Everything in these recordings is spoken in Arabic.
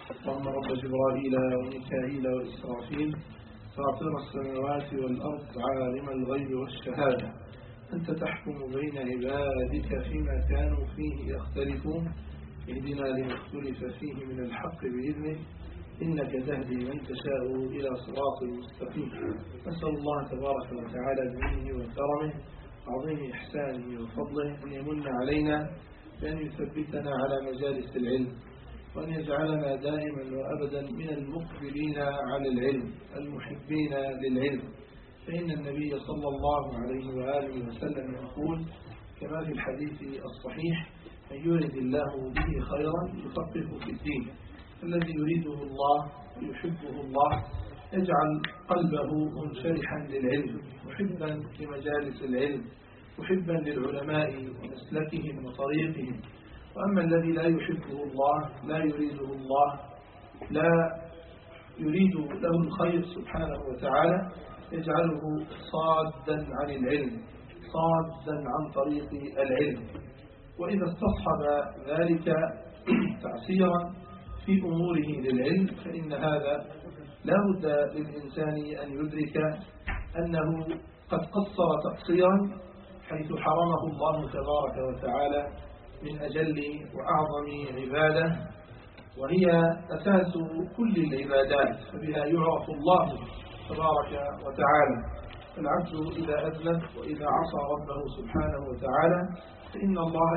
اللهم رب جبرائيل وميكائيل وإسرافيل فاطر السماوات والأرض عالم الغيب والشهادة، أنت تحكم بين عبادك فيما كانوا فيه يختلفون، اهدنا لما اختلف فيه من الحق بإذنه، إنك تهدي من تشاء إلى صراط مستقيم. نسأل الله تبارك وتعالى بمنه وكرمه عظيم إحسانه وفضله أن يمن علينا بأن يثبتنا على مجالس العلم، وأن يجعلنا دائما وأبدا من المقبلين على العلم المحبين للعلم. فإن النبي صلى الله عليه وآله وسلم يقول كما في الحديث الصحيح: من يرد الله به خيرا يفقهه في الدين. الذي يريده الله ويحبه الله يجعل قلبه منشرحا للعلم، محبا لمجالس العلم، محبا للعلماء ومسلكهم وطريقهم. وأما الذي لا يحبه الله، لا يريده الله، لا يريد له الخير سبحانه وتعالى، يجعله صادا عن العلم، صادا عن طريق العلم. وإذا استصحب ذلك تعسيرا في أموره للعلم، فإن هذا لا بد للإنسان أن يدرك أنه قد قصر تقصيرا حيث حرمه الله تبارك وتعالى من أجل وأعظم عبادة، وهي أساس كل العبادات، فبها يعرف الله تبارك وتعالى. العبد إذا أذنب وإذا عصى ربه سبحانه وتعالى فإن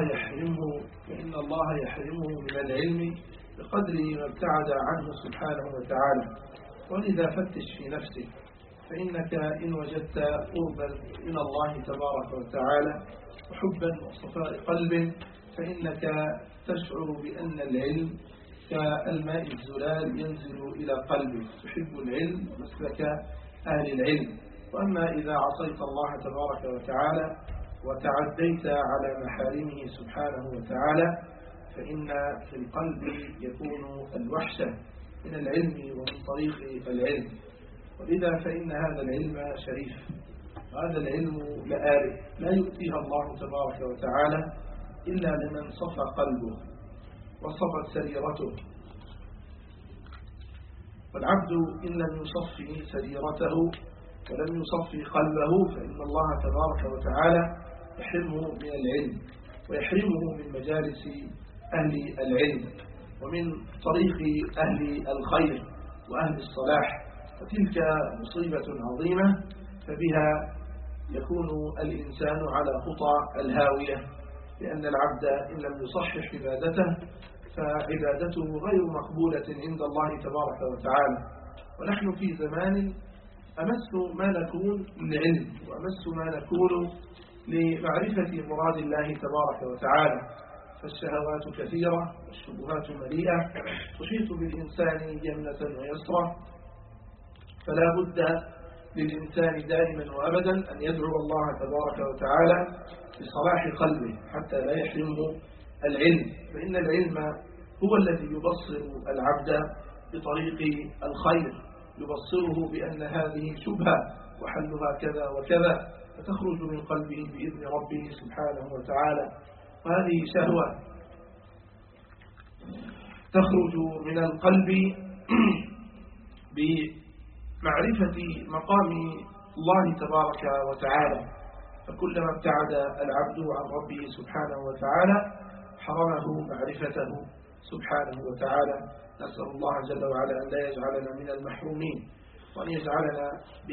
الله يحرمه من العلم بقدر ما ابتعد عنه سبحانه وتعالى. ولذا فتش في نفسك، فإنك إن وجدت قربا إلى الله تبارك وتعالى وحبا وصفاء قلب، فإنك تشعر بأن العلم كالماء الزلال ينزل إلى قلبك، تحب العلم مسلك أهل العلم. وأما إذا عصيت الله تبارك وتعالى وتعديت على محارمه سبحانه وتعالى فإن في القلب يكون الوحشة من العلم ومن طريق العلم. ولذا فإن هذا العلم شريف، وهذا العلم لآلئ لا يؤتيها الله تبارك وتعالى إلا لمن صفى قلبه وصفت سريرته. والعبد إن لم يصفي سريرته ولم يصفي قلبه فإن الله تبارك وتعالى يحرمه من العلم، ويحرمه من مجالس أهل العلم ومن طريق أهل الخير وأهل الصلاح. وتلك مصيبة عظيمة، فبها يكون الإنسان على خطى الهاوية، لأن العبد إن لم يصحح عبادته فعبادته غير مقبولة عند الله تبارك وتعالى. ونحن في زمان أمس ما نكون للعلم، وأمس ما نكون لمعرفة مراد الله تبارك وتعالى، فالشهوات كثيرة والشبهات مليئة تحيط بالإنسان يمنة ويسرى، فلا بد للإنسان دائما وأبدا أن يدعو الله تبارك وتعالى بصلاح قلبه حتى لا يحرمه العلم، فإن العلم هو الذي يبصر العبد بطريق الخير، يبصره بأن هذه شبهة وحلها كذا وكذا، فتخرج من قلبه بإذن ربه سبحانه وتعالى. وهذه شهوة تخرج من القلب بمعرفة مقام الله تبارك وتعالى، فكلما ابتعد العبد عن ربه سبحانه وتعالى حرمه معرفته سبحانه وتعالى. نسأل الله جل وعلا أن لا يجعلنا من المحرومين، وأن يجعلنا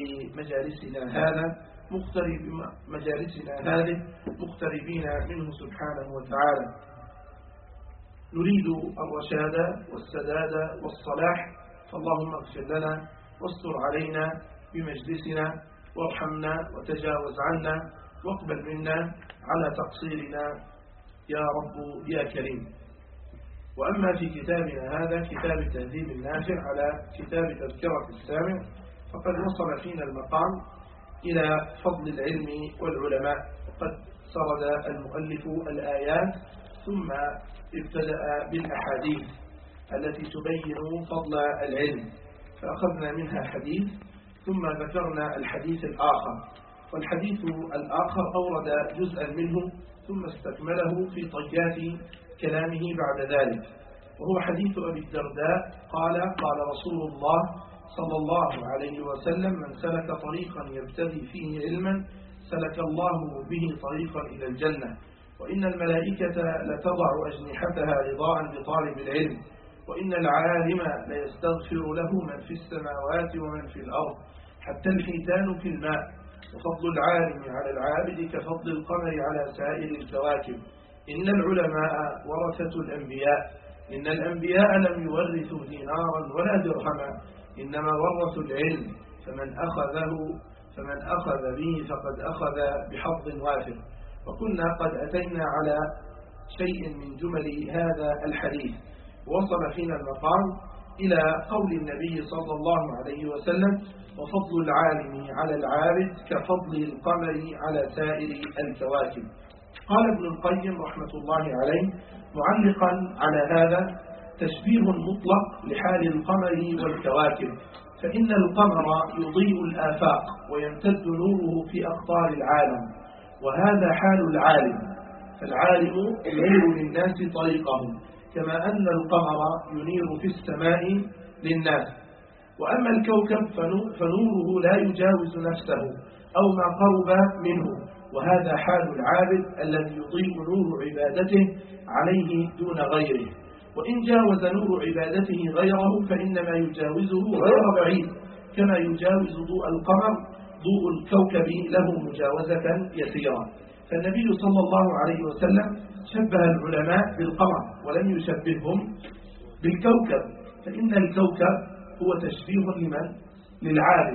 بمجالسنا هذه مقتربين منه سبحانه وتعالى. نريد الرشاد والسداد والصلاح، فاللهم اغفر لنا واستر علينا بمجلسنا، وارحمنا وتجاوز عنا، واقبل منا على تقصيرنا يا رب يا كريم. وأما في كتابنا هذا كتاب التهذيب النافع على كتاب تذكرة السامع، فقد وصل فينا المقام إلى فضل العلم والعلماء، وقد سرد المؤلف الآيات ثم ابتدأ بالأحاديث التي تبين فضل العلم، فأخذنا منها حديث ثم ذكرنا الحديث الآخر، والحديث الآخر أورد جزءا منه ثم استكمله في طيات كلامه بعد ذلك. وهو حديث أبي الدرداء قال رسول الله صلى الله عليه وسلم: من سلك طريقا يبتغي فيه علما سلك الله به طريقا إلى الجنة، وإن الملائكة لتضع أجنحتها رضاء بطالب العلم، وإن العالم ليستغفر له من في السماوات ومن في الأرض حتى الحيتان في الماء، وفضل العالم على العابد كفضل القمر على سائر الكواكب. إن العلماء ورثة الأنبياء، إن الأنبياء لم يورثوا دينارا ولا درهما، إنما ورثوا العلم، فمن أخذ به فقد أخذ بحظ وافر. وكنا قد أتينا على شيء من جمل هذا الحديث، ووصل فينا المقام إلى قول النبي صلى الله عليه وسلم: وفضل العالم على العابد كفضل القمر على سائر الكواكب. قال ابن القيم رحمة الله عليه معلقا على هذا: تشبيه مطلق لحال القمر والكواكب، فإن القمر يضيء الآفاق ويمتد نوره في أقطار العالم، وهذا حال العالم، فالعالم ينير للناس طريقهم، كما أن القمر ينير في السماء للناس. وأما الكوكب فنوره لا يجاوز نفسه أو ما قرب منه، وهذا حال العابد الذي يضيء نور عبادته عليه دون غيره، وإن جاوز نور عبادته غيره فإنما يجاوزه غير بعيد، كما يجاوز ضوء القمر ضوء الكوكب له مجاوزة يسيرة. فالنبي صلى الله عليه وسلم شبه العلماء بالقمر ولم يشبههم بالكوكب، فإن الكوكب هو تشبيه لمن؟ للعالم،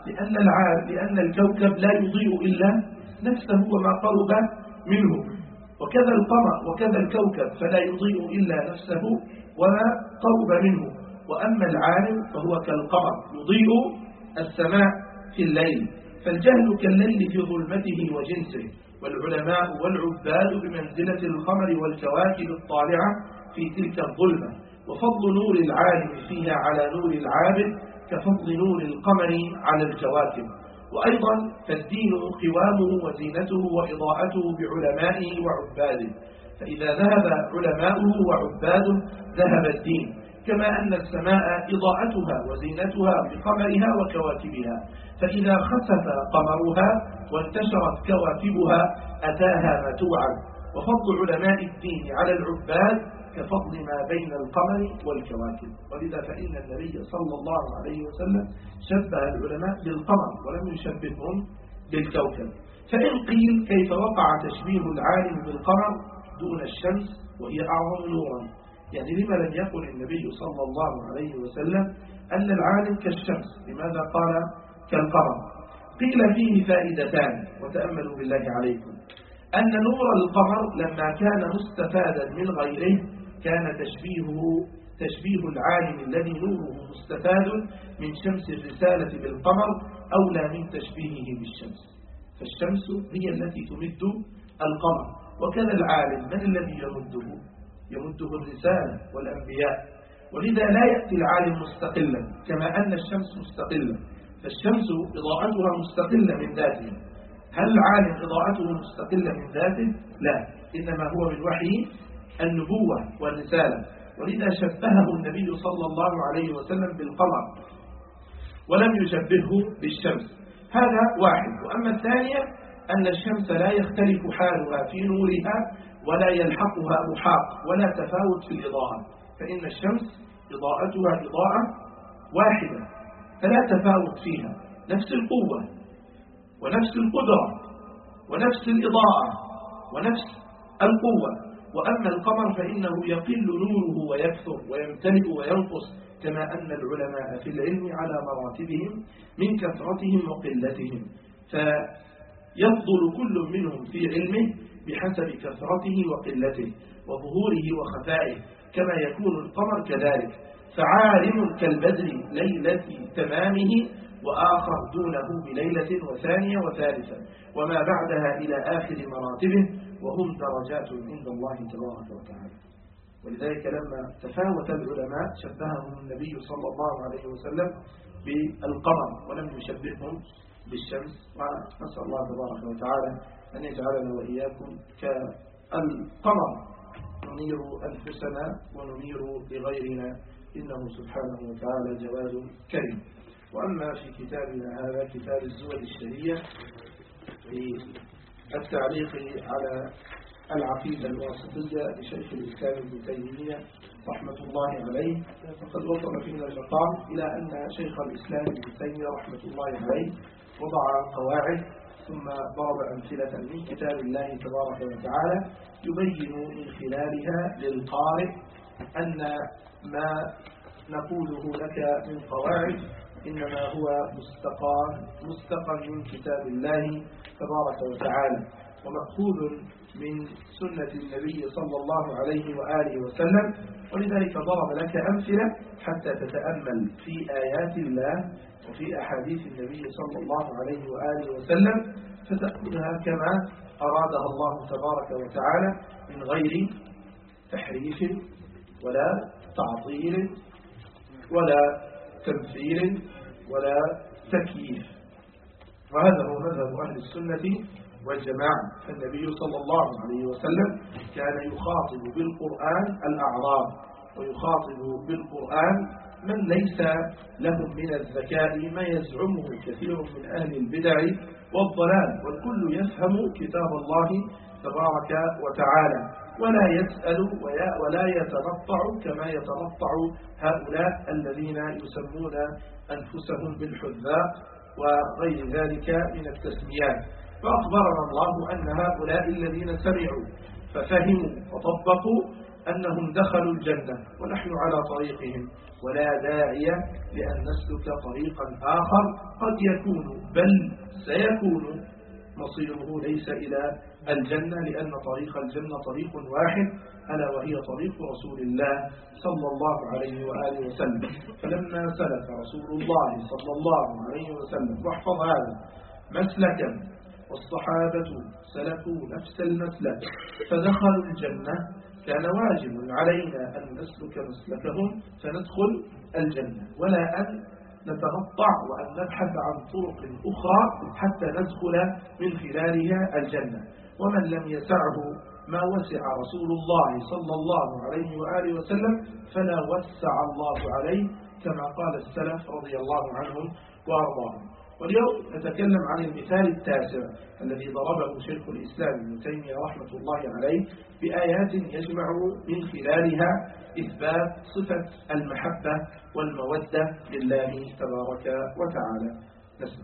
لأن الكوكب لا يضيء إلا نفسه وما قرب منه، وكذا القمر وكذا الكوكب فلا يضيء إلا نفسه وما قرب منه. وأما العالم فهو كالقمر يضيء السماء في الليل، فالجهل كالليل في ظلمته وجنسه، والعلماء والعباد بمنزلة القمر والكواكب الطالعة في تلك الظلمة، وفضل نور العالم فيها على نور العابد كفضل نور القمر على الكواكب. وأيضا فالدين قوامه وزينته وإضاءته بعلمائه وعباده، فإذا ذهب علماؤه وعباده ذهب الدين، كما أن السماء إضاءتها وزينتها بقمرها وكواكبها، فإذا خسف قمرها وانتشرت كواكبها أتاها ما توعد. وفضل علماء الدين على العباد كفضل ما بين القمر والكواكب. ولذا فإن النبي صلى الله عليه وسلم شبه العلماء بالقمر ولم يشبههم بالكوكب. فإن قيل كيف وقع تشبيه العالم بالقمر دون الشمس وهي أعظم نورا؟ يعني لما لم يقل النبي صلى الله عليه وسلم أن العالم كالشمس؟ لماذا قال كالقمر؟ قيل فيه فائدتان، وتأملوا بالله عليكم: أن نور القمر لما كان مستفادا من غيره كان تشبيه العالم الذي نوره مستفاد من شمس الرسالة بالقمر أولى من تشبيهه بالشمس، فالشمس هي التي تمد القمر، وكذا العالم من الذي يمده الرسالة والأنبياء. ولذا لا يأتي العالم مستقلا كما أن الشمس مستقلة، فالشمس إضاءتها مستقلة من ذاته. هل العالم إضاءته مستقلة من ذاته؟ لا، إنما هو من وحي النبوة والرسالة. ولذا شبهه النبي صلى الله عليه وسلم بالقمر ولم يشبهه بالشمس. هذا واحد. وأما الثانية أن الشمس لا يختلف حالها في نورها ولا يلحقها محاق ولا تفاوت في الإضاءة، فإن الشمس إضاءتها إضاءة واحدة فلا تفاوت فيها، نفس القوة ونفس القدرة ونفس الإضاءة ونفس القوة. وأما القمر فإنه يقل نوره ويكثر ويمتلئ وينقص، كما أن العلماء في العلم على مراتبهم من كثرتهم وقلتهم، فيفضل كل منهم في علمه بحسب كثرته وقلته وظهوره وخفائه، كما يكون القمر كذلك، فعالم كالبدر ليلة تمامه وآخر دونه بليلة وثانية وثالثة وما بعدها إلى آخر مراتبه، وهم درجات عند الله تبارك وتعالى. ولذلك لما تفاوت العلماء شبههم النبي صلى الله عليه وسلم بالقمر ولم يشبههم بالشمس. ونسأل الله تبارك وتعالى أن يجعلنا وإياكم كالقمر ننير أنفسنا وننير لغيرنا، إنه سبحانه وتعالى جواد كريم. وأما في كتابنا هذا كتاب الزوج الشهية في التعليق على العقيدة الواسطية لشيخ الإسلام ابن تيمية رحمة الله عليه، فقد وصل فينا المقام إلى أن شيخ الإسلام ابن تيمية رحمة الله عليه وضع قواعد ثم ضرب أمثلة من كتاب الله تبارك وتعالى يبين من خلالها للقارئ أن ما نقوله لك من قواعد إنما هو مستقى من كتاب الله تبارك وتعالى ومأخوذ من سنة النبي صلى الله عليه وآله وسلم. ولذلك ضرب لك أمثلة حتى تتأمل في آيات الله وفي أحاديث النبي صلى الله عليه وآله وسلم فتأخذها كما أرادها الله تبارك وتعالى من غير تحريف ولا تعطيل ولا تمثيل ولا تكييف. وهذا هو مذهب أهل السنة والجماعة. فالنبي صلى الله عليه وسلم كان يخاطب بالقرآن الأعراب ويخاطب بالقرآن من ليس لهم من الذكاء ما يزعمه كثير من أهل البدع والضلال، والكل يفهم كتاب الله تبارك وتعالى ولا يسأل ولا يتنطع كما يتنطع هؤلاء الذين يسمون أنفسهم بالحذاء وغير ذلك من التسميات. فأخبرنا الله أن هؤلاء الذين سمعوا ففهموا وطبقوا أنهم دخلوا الجنة ونحن على طريقهم، ولا داعي لأن نسلك طريقا آخر قد يكون بل سيكون مصيره ليس إلى الجنة، لأن طريق الجنة طريق واحد ألا وهي طريق رسول الله صلى الله عليه وآله وسلم. فلما سلك رسول الله صلى الله عليه وسلم واحفظ هذا مسلكا والصحابة سلكوا نفس المسلك فدخلوا الجنة كان واجب علينا أن نسلك مسلكهم فندخل الجنة، ولا أن نتنطع وأن نبحث عن طرق أخرى حتى ندخل من خلالها الجنة. ومن لم يسعه ما وسع رسول الله صلى الله عليه وآله وسلم فلا وسع الله عليه كما قال السلف رضي الله عنهم وأرضاهم. واليوم نتكلم عن المثال التاسع الذي ضربه شيخ الإسلام ابن تيمية رحمة الله عليه بآيات يجمع من خلالها إثبات صفة المحبة والمودة لله تبارك وتعالى. نسمع.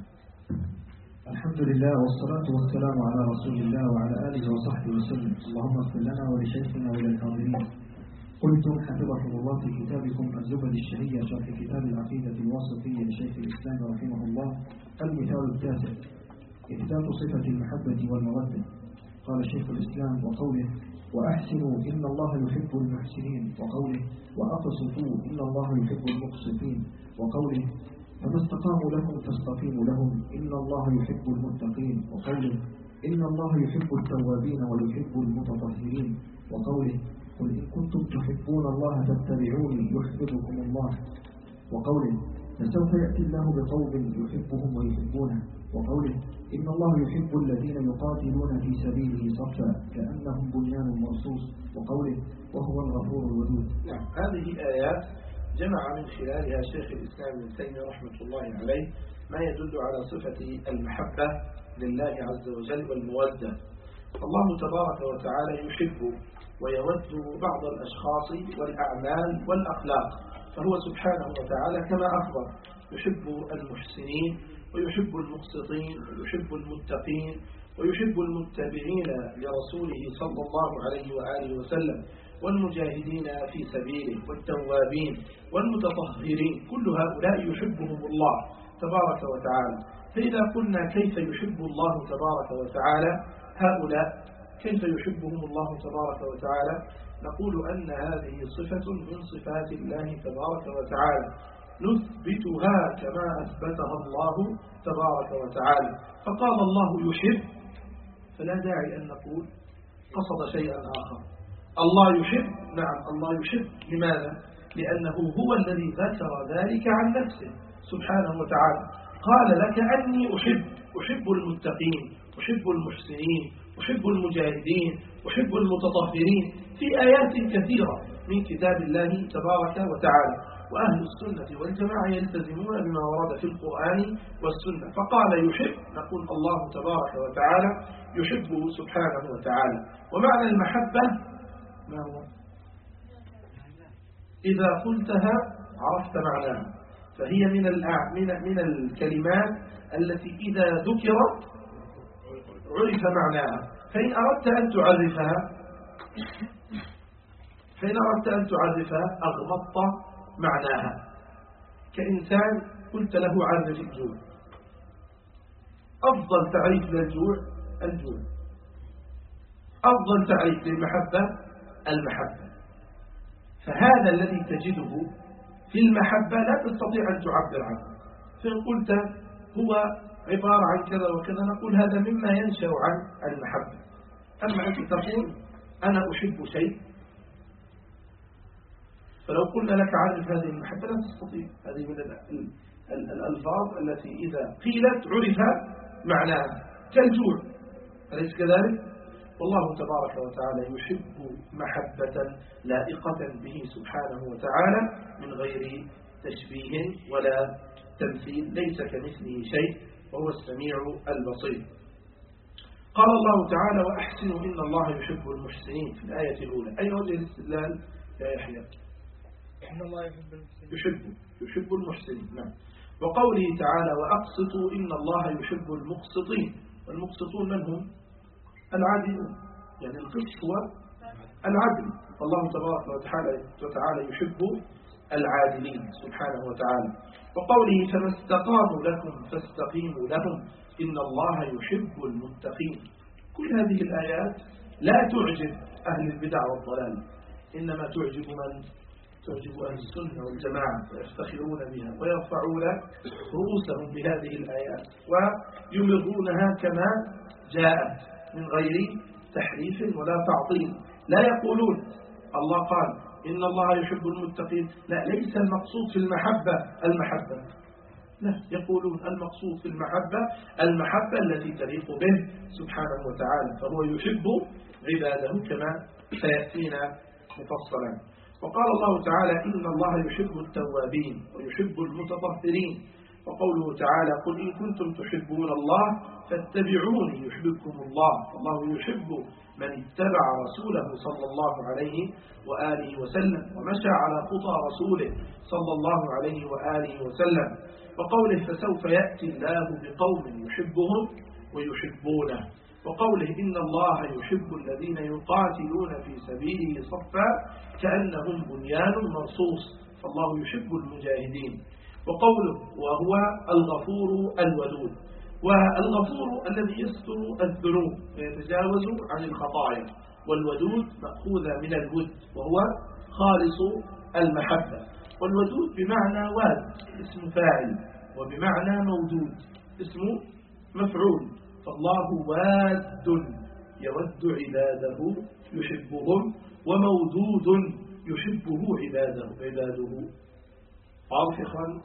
الحمد لله والصلاة والسلام على رسول الله وعلى آله وصحبه وسلم. اللهم اغفر لنا ولشيخنا وللحاضرين. قلتم حفظكم الله في كتابكم الزبد الشهية شرح كتاب العقيدة الواسطية لشيخ الإسلام رحمه الله المثال التاسع إثبات صفة المحبة والمودة. قال شيخ الإسلام وقوله وأحسنوا إن الله يحب المحسنين، وقوله وأقسطوا إن الله يحب المقسطين، وقوله فما استقاموا لهم فاستقيموا لهم إن الله يحب المتقين، وقوله إن الله يحب التوابين ويحب المتطهرين، وقوله قل إن كنتم تحبون الله فاتبعوني يحببكم الله، وقوله فسوف يأتي الله بقوم يحبهم ويحبونه، وقوله إن الله يحب الذين يقاتلون في سبيله صفا كأنهم بنيان مرصوص، وقوله وهو الغفور الودود. نعم، هذه آيات جمع من خلالها شيخ الإسلام ابن تيمية رحمة الله عليه ما يدل على صفة المحبة لله عز وجل والمودة. الله تبارك وتعالى يحب ويود بعض الأشخاص والأعمال والأخلاق، فهو سبحانه وتعالى كما أخبر يحب المحسنين ويحب المقسطين ويحب المتقين ويحب المتبعين لرسوله صلى الله عليه وآله وسلم والمجاهدين في سبيله والتوابين والمتطهرين، كل هؤلاء يحبهم الله تبارك وتعالى. فإذا قلنا كيف يحب الله تبارك وتعالى هؤلاء، كيف يحبهم الله تبارك وتعالى، نقول أن هذه صفة من صفات الله تبارك وتعالى نثبتها كما أثبتها الله تبارك وتعالى. فقال الله يحب فلا داعي أن نقول قصد شيئا آخر. الله يحب، نعم الله يحب. لماذا؟ لأنه هو الذي ذكر ذلك عن نفسه سبحانه وتعالى. قال لك أني أحب المتقين، أحب المحسنين، أحب المجاهدين، أحب المتطهرين، في آيات كثيرة من كتاب الله تبارك وتعالى. وأهل السنة والجماعة يلتزمون بما ورد في القرآن والسنة. فقال يحب، نقول الله تبارك وتعالى يحبه سبحانه وتعالى. ومعنى المحبة ما هو؟ إذا قلتها عرفت معناها، فهي من الكلمات التي إذا ذكرت عرف معناها. فإن أردت أن تعرفها أغمضت معناها. كإنسان قلت له عرف الجوع، أفضل تعريف للجوع الجوع، أفضل تعريف للمحبة المحبة. فهذا الذي تجده في المحبة لا تستطيع أن تعبر عنه. فإن قلت هو عبارة عن كذا وكذا نقول هذا مما ينشأ عن المحبة. أما أنت تقول أنا أحب شيء، فلو قلنا لك عرف هذه المحبة لا تستطيع. هذه من الألفاظ التي إذا قيلت عرف معناها، كالجوع، أليس كذلك؟ والله تبارك وتعالى يحب محبة لائقة به سبحانه وتعالى من غير تشبيه ولا تمثيل، ليس كمثله شيء وهو السميع البصير. قال الله تعالى وأحسنوا إن الله يحب المحسنين في الآية الأولى. أين وجه الاستدلال يا يحيى؟ إن الله يحب المحسنين. يحب المحسنين، نعم. وقوله تعالى وأقسطوا إن الله يحب المقسطين. والمقسطون من هم؟ العادلون، يعني القسط هو العدل. فالله تبارك وتعالى يحب العادلين سبحانه وتعالى. وقوله فما استقاموا لكم فاستقيموا لهم إن الله يحب المتقين. كل هذه الآيات لا تعجب أهل البدع والضلال، إنما تعجب من؟ تعجب أهل السنة والجماعة، ويفتخرون بها ويرفعون رؤوسهم بهذه الآيات ويمرونها كما جاءت من غير تحريف ولا تعطيل. لا يقولون الله قال إن الله يحب المتقين، لا، ليس المقصود في المحبة، لا، يقولون المقصود في المحبة التي تليق به سبحانه وتعالى، فهو يحب عباده كما سيأتينا مفصلا. وقال الله تعالى إن الله يحب التوابين ويحب المتطهرين. وقوله تعالى قل إن كنتم تحبون الله فاتبعوني يحببكم الله. الله يحب من اتبع رسوله صلى الله عليه وآله وسلم ومشى على خطى رسوله صلى الله عليه وآله وسلم. وقوله فسوف يأتي الله بقوم يحبهم ويحبونه. وقوله إن الله يحب الذين يقاتلون في سبيله صفا كأنهم بنيان مرصوص. فالله يحب المجاهدين. وقوله وهو الغفور الودود. والغفور الذي يستر الذنوب ويتجاوز عن الخطايا، والودود مأخوذة من الود وهو خالص المحبة. والودود بمعنى واد اسم فاعل، وبمعنى مودود اسم مفعول. فالله واد يود عباده يحبهم، ومودود يحبه عباده. واضح يا اخوان؟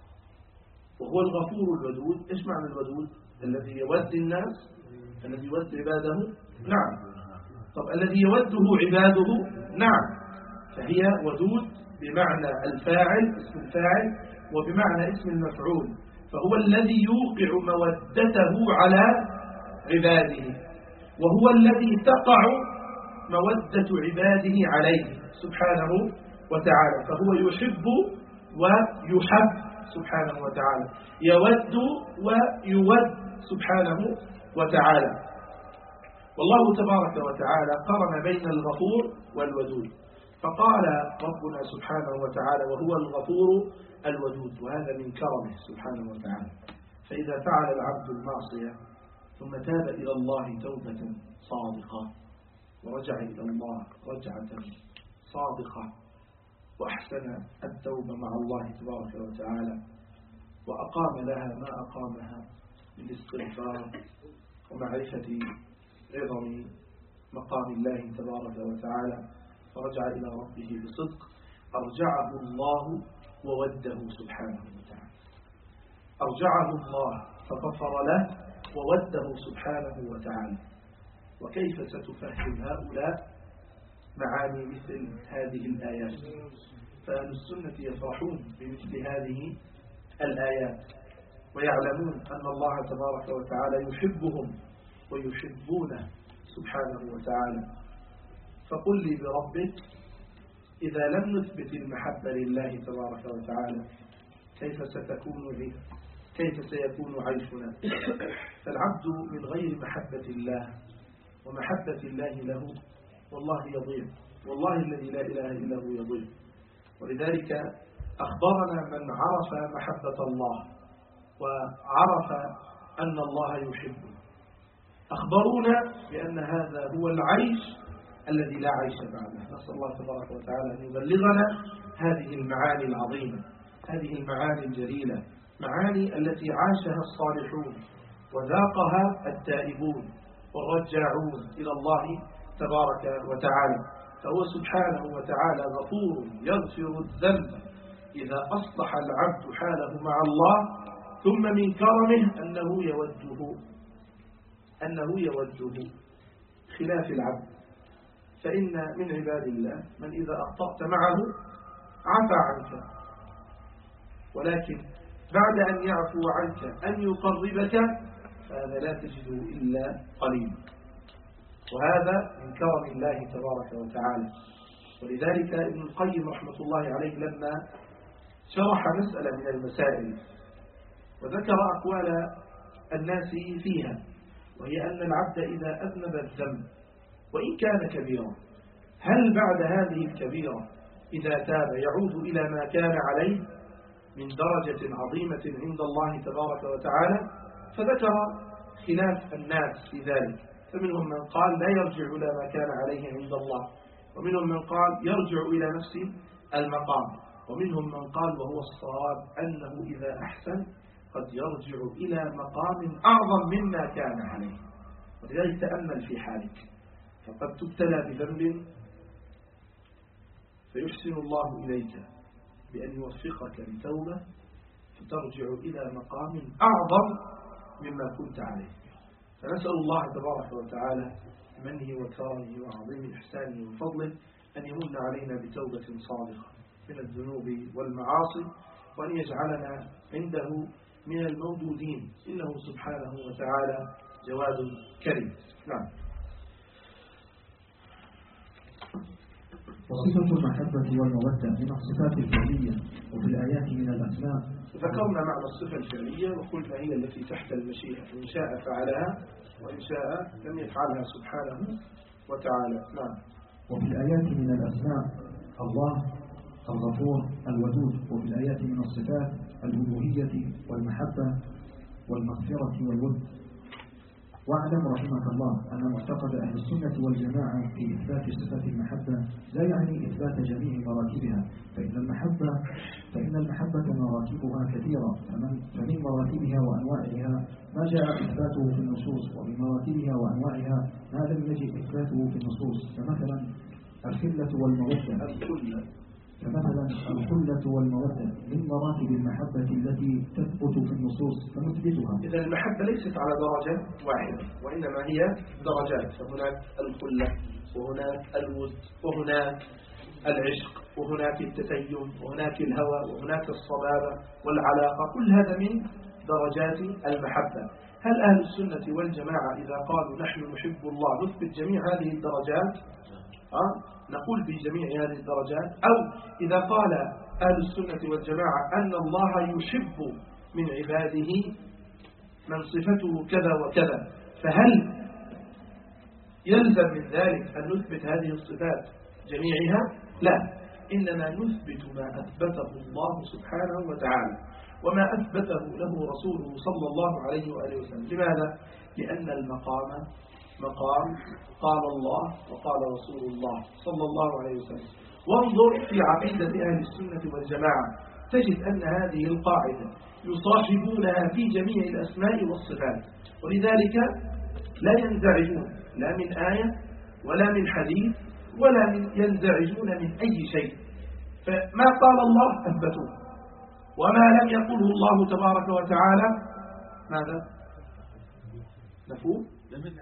وهو الغفور الودود. ايش معنى الودود؟ الذي يود الناس، الذي يود عباده، نعم. طب الذي يوده عباده، نعم. فهي ودود بمعنى الفاعل اسم الفاعل، وبمعنى اسم المفعول. فهو الذي يوقع مودته على عباده، وهو الذي تقع مودة عباده عليه سبحانه وتعالى. فهو يحب ويحب سبحانه وتعالى، يود ويود سبحانه وتعالى. والله تبارك وتعالى قرن بين الغفور والودود، فقال ربنا سبحانه وتعالى وهو الغفور الودود، وهذا من كرمه سبحانه وتعالى. فإذا فعل العبد المعصية ثم تاب إلى الله توبة صادقة، ورجع إلى الله رجعة صادقة، وأحسن التوبة مع الله تبارك وتعالى، وأقام لها ما أقامها من الاستغفار ومعرفة عظم مقام الله تبارك وتعالى، فرجع إلى ربه بصدق، أرجعه الله ووده سبحانه وتعالى. أرجعه الله فغفر له ووده سبحانه وتعالى. وكيف ستفهم هؤلاء معاني مثل هذه الآيات؟ فأهل السنة يفرحون بمثل هذه الآيات ويعلمون أن الله تبارك وتعالى يحبهم ويحبونه سبحانه وتعالى. فقل لي بربك إذا لم نثبت المحبة لله تبارك وتعالى كيف سيكون عيشنا؟ فالعبد من غير محبة الله ومحبة الله له والله يضيع، والله الذي لا إله إلا هو يضيع. ولذلك أخبرنا من عرف محبة الله وعرف أن الله يحبه، أخبرونا بأن هذا هو العيش الذي لا عيش بعده. نسأل الله تبارك وتعالى أن يبلغنا هذه المعاني العظيمة، هذه المعاني الجليلة، معاني التي عاشها الصالحون وذاقها التائبون والرجاعون إلى الله تبارك وتعالى. فهو سبحانه وتعالى غفور يغفر الذنب إذا أصلح العبد حاله مع الله، ثم من كرمه أنه يوده خلاف العبد. فإن من عباد الله من إذا أخطأت معه عفى عنك، ولكن بعد أن يعفو عنك أن يقربك فهذا لا تجده إلا قليل، وهذا من كرم الله تبارك وتعالى. ولذلك ابن القيم رحمة الله عليه لما شرح مسألة من المسائل وذكر أقوال الناس فيها، وهي أن العبد إذا أذنب الذنب وإن كان كبيرا، هل بعد هذه الكبيرة إذا تاب يعود إلى ما كان عليه من درجة عظيمة عند الله تبارك وتعالى؟ فذكر خلاف الناس في ذلك، فمنهم من قال لا يرجع إلى ما كان عليه عند الله، ومنهم من قال يرجع إلى نفس المقام، ومنهم من قال وهو الصواب أنه إذا أحسن قد يرجع إلى مقام أعظم مما كان عليه. ولذلك تأمل في حالك، فقد تبتلى بذنب فيحسن الله إليك بأن يوفقك لتوبة فترجع إلى مقام أعظم مما كنت عليه. فنسأل الله تبارك وتعالى بمنه وكرمه وعظيم إحسانه وفضله أن يمن علينا بتوبة صادقة من الذنوب والمعاصي، وأن يجعلنا عنده من المودودين، إنه سبحانه وتعالى جواد كريم. نعم. وصفة المحبة والمودة من الصفات الفعلية وفي الآيات من الأسماء. ذكرنا معنى الصفة الفعلية وقلنا هي التي تحت المشيئة، إن شاء فعلها وإن شاء لم يفعلها سبحانه وتعالى. نعم. وفي الآيات من الأسماء الله الغفور الودود، وفي الآيات من الصفات الألوهية والمحبة والمغفرة والود. واعلم رحمك الله أن معتقد أهل السنة والجماعة في إثبات صفة المحبة لا يعني إثبات جميع مراتبها، فإن المحبة مراتبها كثيرة، فمن مراتبها وأنواعها ما جاء إثباته في النصوص، ومن مراتبها وأنواعها ما لم يجئ إثباته في النصوص، فمثلا الخلة والمودة الخلة والمودة من مراتب المحبة التي تثبت في النصوص فنثبتها. إذا المحبة ليست على درجة واحدة، وإنما هي درجات، فهناك الخلة وهناك الود وهناك العشق وهناك التتيم وهناك الهوى وهناك الصبابة والعلاقة، كل هذا من درجات المحبة. هل أهل السنة والجماعة إذا قالوا نحن نحب الله نثبت جميع هذه الدرجات؟ نقول في جميع هذه الدرجات؟ أو إذا قال أهل السنة والجماعة أن الله يحب من عباده من صفته كذا وكذا، فهل يلزم من ذلك أن نثبت هذه الصفات جميعها؟ لا، إنما نثبت ما أثبته الله سبحانه وتعالى وما أثبته له رسوله صلى الله عليه وآله وسلم. لماذا؟ لأن المقام مقام قال الله وقال رسول الله صلى الله عليه وسلم. وانظر في عقيدة أهل السنة والجماعة تجد أن هذه القاعدة يصاحبونها في جميع الأسماء والصفات، ولذلك لا ينزعجون لا من آية ولا من حديث ولا ينزعجون من أي شيء، فما قال الله أثبتوه، وما لم يقله الله تبارك وتعالى ماذا؟ نفوه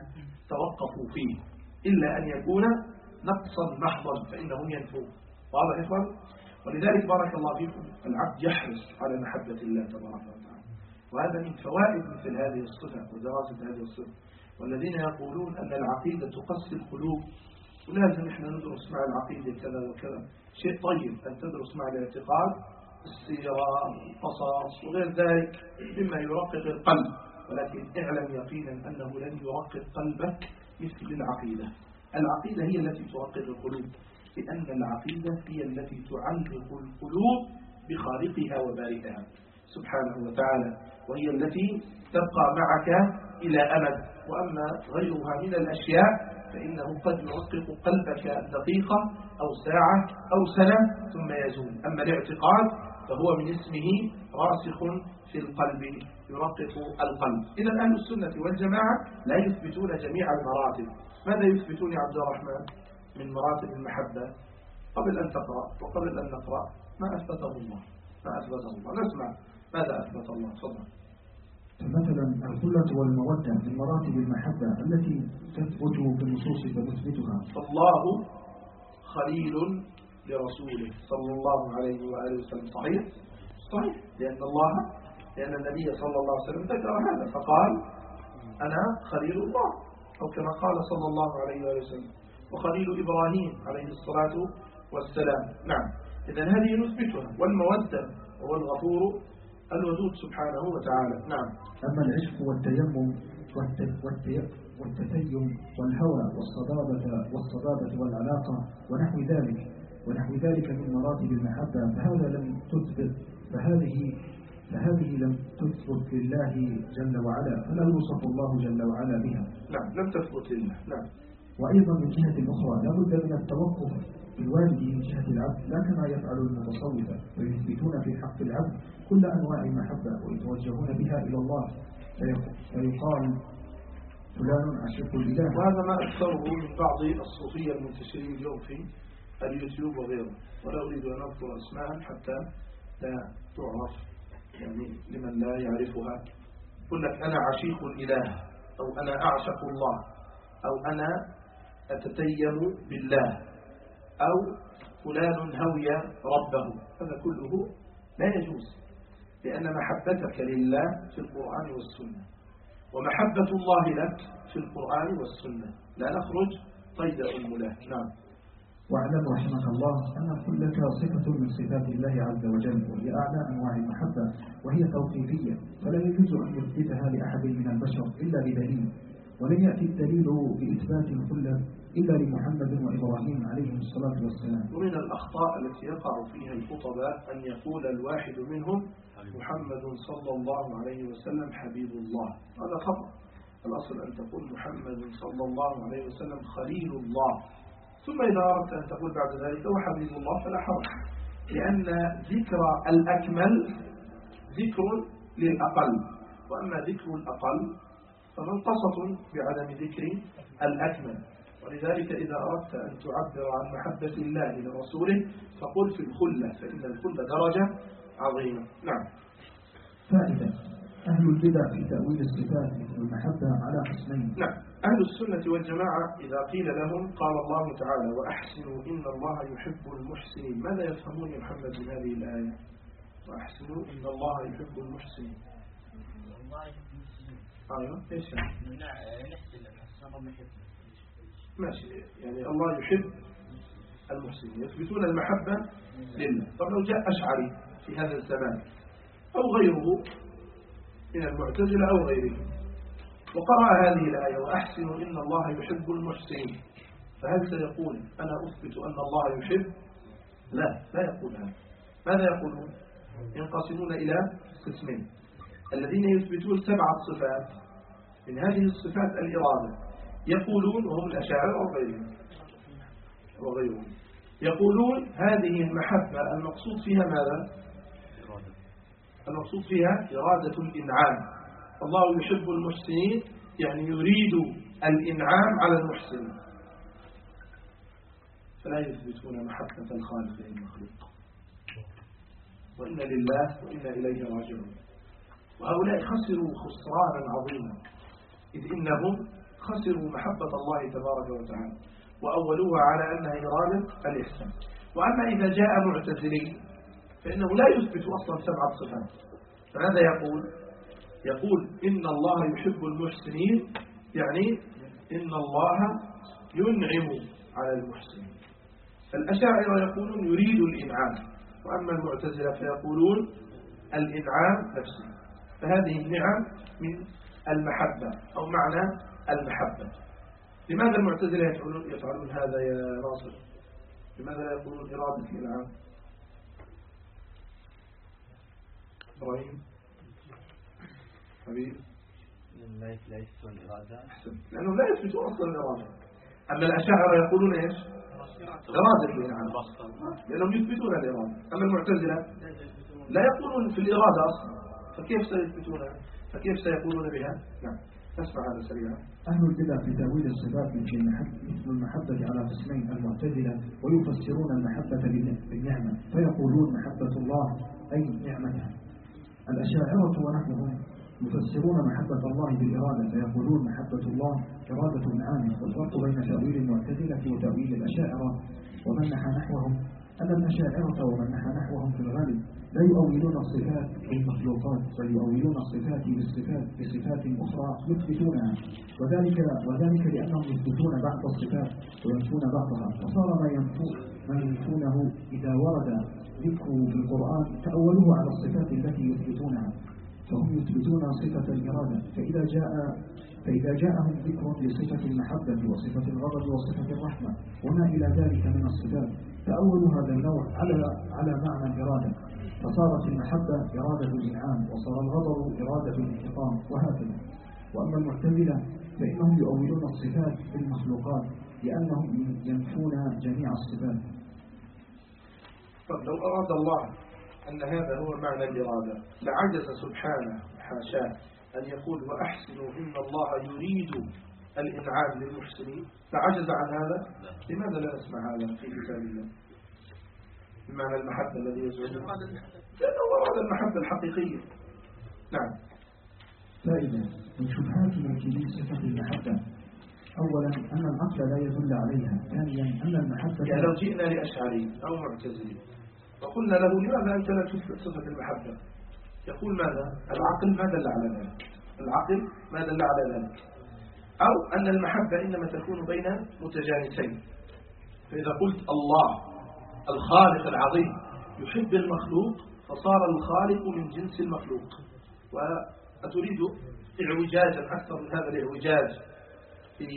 توقفوا فيه إلا أن يكون نقصا محضا فإنهم ينفون. واضح يا إخوان؟ ولذلك بارك الله فيكم العبد يحرص على محبة الله تبارك وتعالى، وهذا من فوائد مثل هذه الصفة ودراسة هذه الصفة. والذين يقولون أن العقيدة تقسي القلوب ولازم إحنا ندرس مع العقيدة كذا وكذا، شيء طيب أن تدرس مع الاعتقاد السيرة القصص وغير ذلك مما يرقق القلب، ولكن اعلم يقينا أنه لن يرقق قلبك مثل العقيدة. العقيدة هي التي ترقق القلوب، لأن العقيدة هي التي تعلق القلوب بخالقها وبارئها سبحانه وتعالى، وهي التي تبقى معك إلى أمد. وأما غيرها من الأشياء فإنه قد يرقق قلبك دقيقة أو ساعة أو سنة ثم يزول. أما الاعتقاد فهو من اسمه راسخ في القلب يرقق القلب. إذا أهل السنة والجماعة لا يثبتون جميع المراتب. ماذا يثبتون يا عبد الرحمن من مراتب المحبة؟ قبل أن تقرأ وقبل أن نقرأ ما أثبته الله، ما أثبته الله. نسمع ماذا أثبت الله. تفضل. فمثلا الخلة والمودة من مراتب المحبة التي تثبت في النصوص فنثبتها. فالله خليل لرسوله صلى الله عليه وآله وسلم. صحيح؟ صحيح، لأن النبي صلى الله عليه وسلم ذكر هذا فقال أنا خليل الله، أو كما قال صلى الله عليه وآله وسلم وخليل إبراهيم عليه الصلاة والسلام. نعم، إذن هذه نثبتها. والمودة هو الغفور الودود سبحانه وتعالى. نعم. أما العشق والتيمم والتتيم والهوى والصبابة والعلاقة ونحو ذلك من مراتب المحبة فهذه لم تثبت لله جل وعلا، فلا يوصف الله جل وعلا بها. نعم، لم تثبت لله. نعم. وأيضا من جهة أخرى لا بد من التوقف بالوالد من جهة العبد، لا كما يفعل المتصوفة فيثبتون في حق العبد كل أنواع المحبة ويتوجهون بها إلى الله فيقال فلان عشق الإله. وهذا ما أكثره من بعض الصوفية المنتشرين اليوم في اليوتيوب وغيره، ولا أريد أن أذكر أسماء حتى لا تعرف يعني لمن لا يعرفها. يقول لك أنا عشيق الإله، أو أنا أعشق الله، أو أنا أتتيم بالله، أو فلان هوي ربه. هذا كله لا يجوز، لأن محبتك لله في القرآن والسنة، ومحبة الله لك في القرآن والسنة، لا نخرج قيد الملاه. نعم. واعلم رحمك الله أن كلك صفة من صفات الله عز وجل، وهي أعلى أنواع المحبة، وهي توقيفية، فلا يجوز أن يثبتها لأحد من البشر إلا بدليل، ولم يأتي الدليل بإثبات الخلة إلا لمحمد وإبراهيم عليهم الصلاة والسلام. ومن الأخطاء التي يقع فيها الخطباء أن يقول الواحد منهم محمد صلى الله عليه وسلم حبيب الله. هذا خطأ. الأصل أن تقول محمد صلى الله عليه وسلم خليل الله، ثم إذا أردت أن تقول بعد ذلك هو حبيب الله فلا حرج، لأن ذكر الأكمل ذكر للأقل، وأما ذكر الأقل فمنقصة بعدم ذكر الأكمل. ولذلك إذا أردت أن تعبر عن محبة الله لرسوله فقل في الخلة، فإن الخلة درجة عظيمة. نعم. فائدة: أهل البدع في تأويل الصفات مثل المحبة على قسمين. نعم. أهل السنة والجماعة إذا قيل لهم قال الله تعالى وأحسنوا إن الله يحب المحسنين، ماذا يفهمون يا محمد من هذه الآية؟ وأحسنوا إن الله يحب المحسنين. أيوة، إيش يعني؟ ماشي، يعني الله يحب المحسنين، يثبتون المحبة لله. طب لو جاء أشعري في هذا الزمان أو غيره من المعتزلة أو غيره وقرأ هذه الآية وأحسنوا إن الله يحب المحسنين، فهل سيقول أنا أثبت أن الله يحب؟ لا يقول هذا. ماذا يقولون؟ ينقسمون إلى قسمين: الذين يثبتون 7 صفات، من هذه الصفات الإرادة، يقولون وهم الأشاعرة وغيرهم يقولون هذه المحبة المقصود فيها ماذا؟ المقصود فيها إرادة الإنعام. الله يحب المحسنين يعني يريد الإنعام على المحسنين، فلا يثبتون محبة الخالق للمخلوق. وإنا لله وإنا إليه راجعون. وهؤلاء خسروا خسرانا عظيما، إذ إنهم خسروا محبة الله تبارك وتعالى وأولوها على أنها إرادة الإحسان. وأما إذا جاء معتزلي فإنه لا يثبت أصلا 7 صفات. فماذا يقول إن الله يحب المحسنين، يعني إن الله ينعم على المحسنين. فالأشاعرة يقولون يريد الإنعام، وأما المعتزلة فيقولون الإنعام نفسه. فهذه النعم من المحبة أو معنى المحبة. لماذا المعتزلة يفعلون هذا يا ناصر؟ لماذا لا يقولون إرادة الإنعام؟ إبراهيم حبيب لا يثبتون الإرادة. لأنه لا يثبتون أصلا الإرادة. أما الأشاعرة يقولون إيش؟ إرادة الإنعام، لأنهم يثبتون الإرادة. أما المعتزلة لا يقولون في الإرادة أصلا، فكيف سيثبتونها؟ فكيف سيقولون بها؟ نعم، نسمع هذا سريعا. أهل البدع في تأويل الصفات مثل المحبة على قسمين: المعتزلة ويفسرون المحبة بالنعمة فيقولون محبة الله أي نعمتها. الأشاعرة ونحوهم يفسرون محبة الله بالإرادة فيقولون محبة الله إرادة إنعامه. والفرق بين تأويل المعتزلة وتأويل الأشاعرة ومن نحى نحوهم أن الأشاعرة ومن نحى نحوهم في الغالب لا يؤولون الصفات بالمخلوقات، بل يؤولون الصفات بصفات أخرى يثبتونها، وذلك لأنهم يثبتون بعض الصفات وينفون بعضها. وصار ما ينفونه إذا ورد ذكره في القرآن تأولوه على الصفات التي يثبتونها، فهم يثبتون صفة الإرادة. فإذا جاءهم ذكر لصفة المحبة وصفة الغضب وصفة الرحمة وما إلى ذلك من الصفات تأولوا هذا النوع على معنى الإرادة، فصارت المحبة إرادة الإنعام وصار الغضب إرادة الانتقام وهكذا. وأما المعتزلة فإنهم يؤولون الصفات بالمخلوقات لأنهم ينفون جميع الصفات. طب لو أراد الله أن هذا هو معنى الإرادة لعجز سبحانه حاشاه أن يقول وأحسنوا إن الله يريد الإنعام للمحسنين، فعجز عن هذا. لماذا لا نسمع هذا في كتاب الله؟ بمعنى المحبة الذي يزعمه، لأنه أراد المحبة الحقيقية. نعم. فائدة من شبهات منكري صفة المحبة: أولا أن العقل لا يدل عليها. ثانيا أن المحبة، يعني لو جئنا لأشعري أو معتزلي وقلنا له لماذا أنت لا تثبت صفة المحبة؟ يقول ماذا؟ العقل ما دل على ذلك. العقل ما دل على ذلك. أو أن المحبة إنما تكون بين متجانسين. فإذا قلت الله الخالق العظيم يحب المخلوق فصار الخالق من جنس المخلوق، وأتريد إعوجاجا أكثر من هذا الإعوجاج في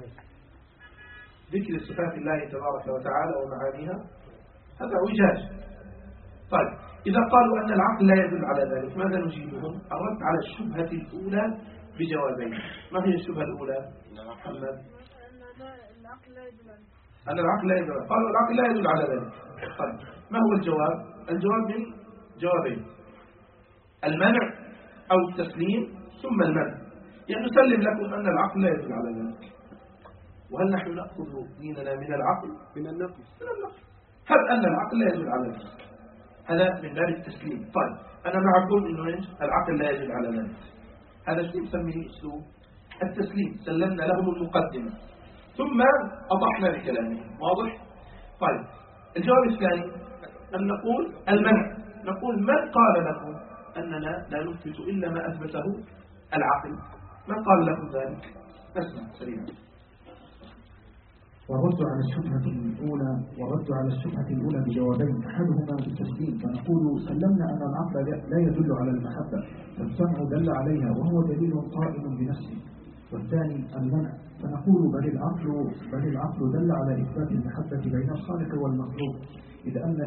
ذكر صفات الله تبارك وتعالى ومعانيها؟ هذا اعوجاج. طيب إذا قالوا أن العقل لا يدل على ذلك ماذا نجيبهم؟ الرد على الشبهة الأولى بجوابين. ما هي الشبهة الأولى؟ محمد. أن العقل لا يدل. قالوا العقل لا يدل على ذلك. طيب ما هو الجواب؟ الجواب من جوابين: المنع أو التسليم ثم المنع. يعني نسلم لكم أن العقل لا يدل على ذلك. وهل نحن نأخذ ديننا من العقل؟ من النقل. هل أن العقل لا يدل على ذلك؟ هذا من باب التسليم. طيب أنا معكم إنه العقل لا يدل على ذلك. هذا شيء نسميه أسلوب التسليم. سلمنا لهم المقدمة ثم أضحنا بكلامهم. واضح؟ طيب الجواب الثاني أن نقول المنع. نقول من قال لكم أننا لا نثبت إلا ما أثبته العقل؟ من قال لكم ذلك؟ نسمع سريعا. ورد على الشبهة الأولى بجوابين: أحدهما بالتسليم، فنقول سلمنا أن العقل لا يدل على المحبة، فالسمع دل عليها وهو دليل قائم بنفسه. والثاني المنع، فنقول بل العقل دل على إثبات المحبة بين الخالق والمخلوق، إذ أن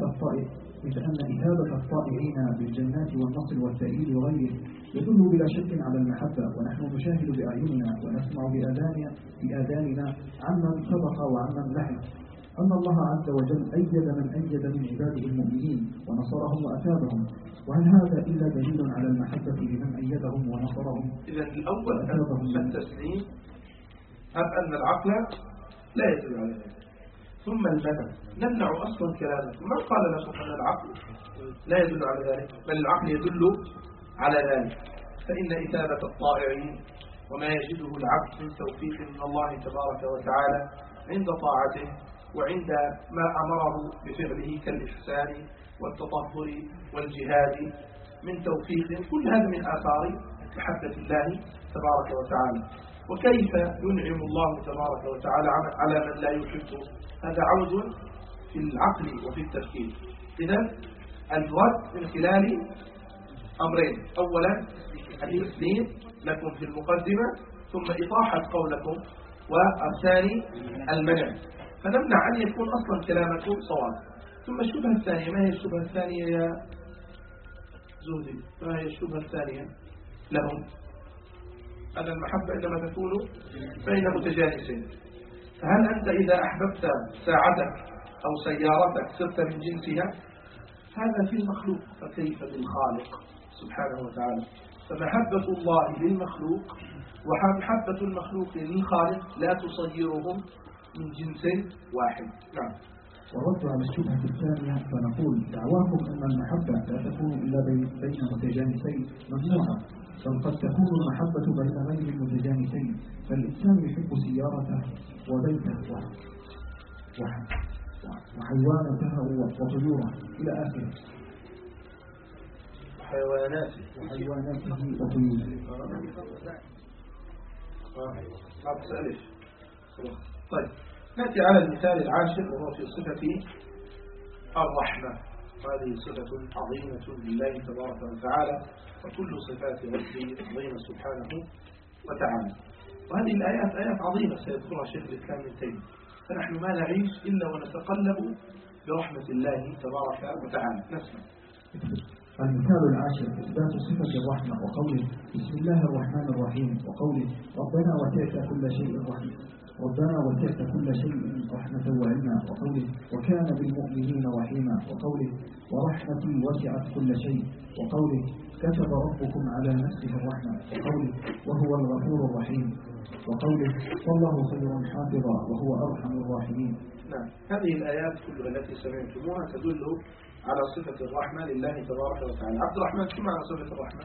إثابة الطائعين بالجنات والنصر والتأييد وغيره يدل بلا شك على المحبة، ونحن نشاهد بأعيننا ونسمع بآذاننا عمن سبق وعمن لحق أن الله عز وجل أيد من عباده المؤمنين ونصرهم وأثابهم، وهل هذا إلا دليل على المحبة لمن أيدهم ونصرهم؟ إذا الأول التسليم، أم أن العقل لا يدل على ذلك، ثم المنع. نمنع أصلا كلامكم. من قال لكم أن العقل لا يدل على ذلك؟ بل العقل يدل على ذلك. فإن إثابة الطائعين وما يجده العبد من توفيق من الله تبارك وتعالى عند طاعته وعند ما أمره بفعله كالإحسان والتطهر والجهاد من توفيق، كل هذا من آثار محبة الله تبارك وتعالى. وكيف ينعم الله تبارك وتعالى على من لا يحبه؟ هذا عوز في العقل وفي التفكير. إذن الرد من خلال أمرين: أولا التسليم لكم في المقدمة، ثم إطاحة قولكم، والثاني المنع، فنمنع أن يكون أصلا كلامكم صواب. ثم الشبهة الثانية، ما هي الشبهة الثانية يا زهدي؟ ما هي الشبهة الثانية لهم؟ أن المحبة إنما تكون بين متجانسين. فهل أنت إذا أحببت ساعتك أو سيارتك صرت من جنسها؟ هذا في المخلوق، فكيف بالخالق سبحانه وتعالى؟ فمحبة الله للمخلوق ومحبة المخلوق للخالق لا تصيرهم من جنس واحد. نعم. ورد على الشبهة الثانية فنقول: دعواكم أن المحبة لا تكون إلا بين متجانسين ممنوعة، بل قد تكون المحبة بين غير متجانسين، فالإنسان يحب سيارته وبيته وحيوانته وطيوره إلى آخره، وحيواناته وطيوره. طيب، نأتي على المثال العاشر وهو في صفة الرحمة. هذه صفة عظيمة لله تبارك وتعالى، وكل صفات ربه عظيمة سبحانه وتعالى. وهذه الآيات آيات عظيمة سيذكرها شيخ الإسلام ابن تيمية، فنحن ما نعيش إلا ونتقلب برحمة الله تبارك وتعالى. نسمع. المثال العاشر: إثبات صفة الرحمة، وقوله: بسم الله الرحمن الرحيم، وقوله: ربنا وسعت كل شيء رحمة وعلما، وقوله: وكان بالمؤمنين رحيما، وقوله: ورحمتي وسعت كل شيء، وقوله: كتب ربكم على نفسه الرحمة، وقوله: وهو الغفور الرحيم، وقوله: والله خير حافظا وهو أرحم الراحمين. نعم، هذه الآيات كلها التي سمعتموها تدل على صفة الرحمة لله تبارك وتعالى. عبد الرحمن، شو معنى صفة الرحمة؟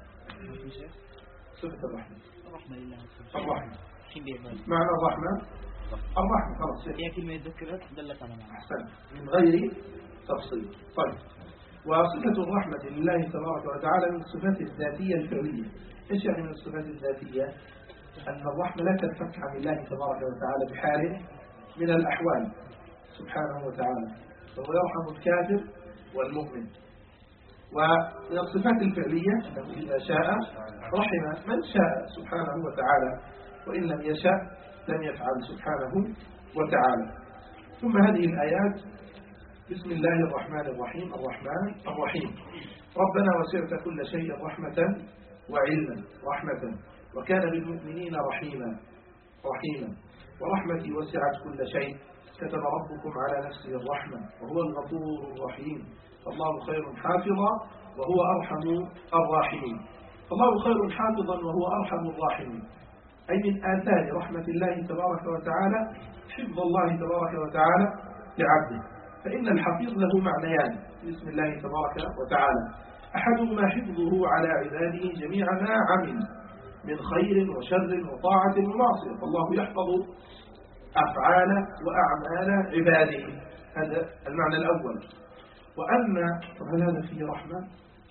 صفة الرحمة الرحمة معنى الرحمة الرحمة، خلاص هي كلمة ذكرت دلت على معنى. أحسن، من غير تفصيل. طيب، وصفة الرحمة لله تبارك وتعالى من الصفات الذاتية الفعلية. إيش يعني من الصفات الذاتية؟ أن الرحمة لا تنفك عن الله تبارك وتعالى بحال من الأحوال سبحانه وتعالى، فهو يرحم الكافر والمؤمن. ومن الصفات الفعلية أنه إذا شاء رحم من شاء سبحانه وتعالى، وإن لم يشاء لم يفعل سبحانه وتعالى. ثم هذه الآيات: بسم الله الرحمن الرحيم، الرحمن الرحيم، ربنا وسعت كل شيء رحمة وعلما، رحمة، وكان بالمؤمنين رحيما، ورحمتي وسعت كل شيء، كتب ربكم على نفسه الرحمة، وهو الغفور الرحيم، الله خير حافظا وهو أرحم الراحمين. الله خير حافظا وهو أرحم الراحمين، أي من آثار رحمة الله تبارك وتعالى حفظ الله تبارك وتعالى لعبده. فإن الحفيظ له معنيان بسم الله تبارك وتعالى: أحدهما حفظه على عباده جميع ما عمل من خير وشر وطاعة ومعصية، الله يحفظ أفعال وأعمال عباده، هذا المعنى الأول. وأما هل هذا فيه رحمة؟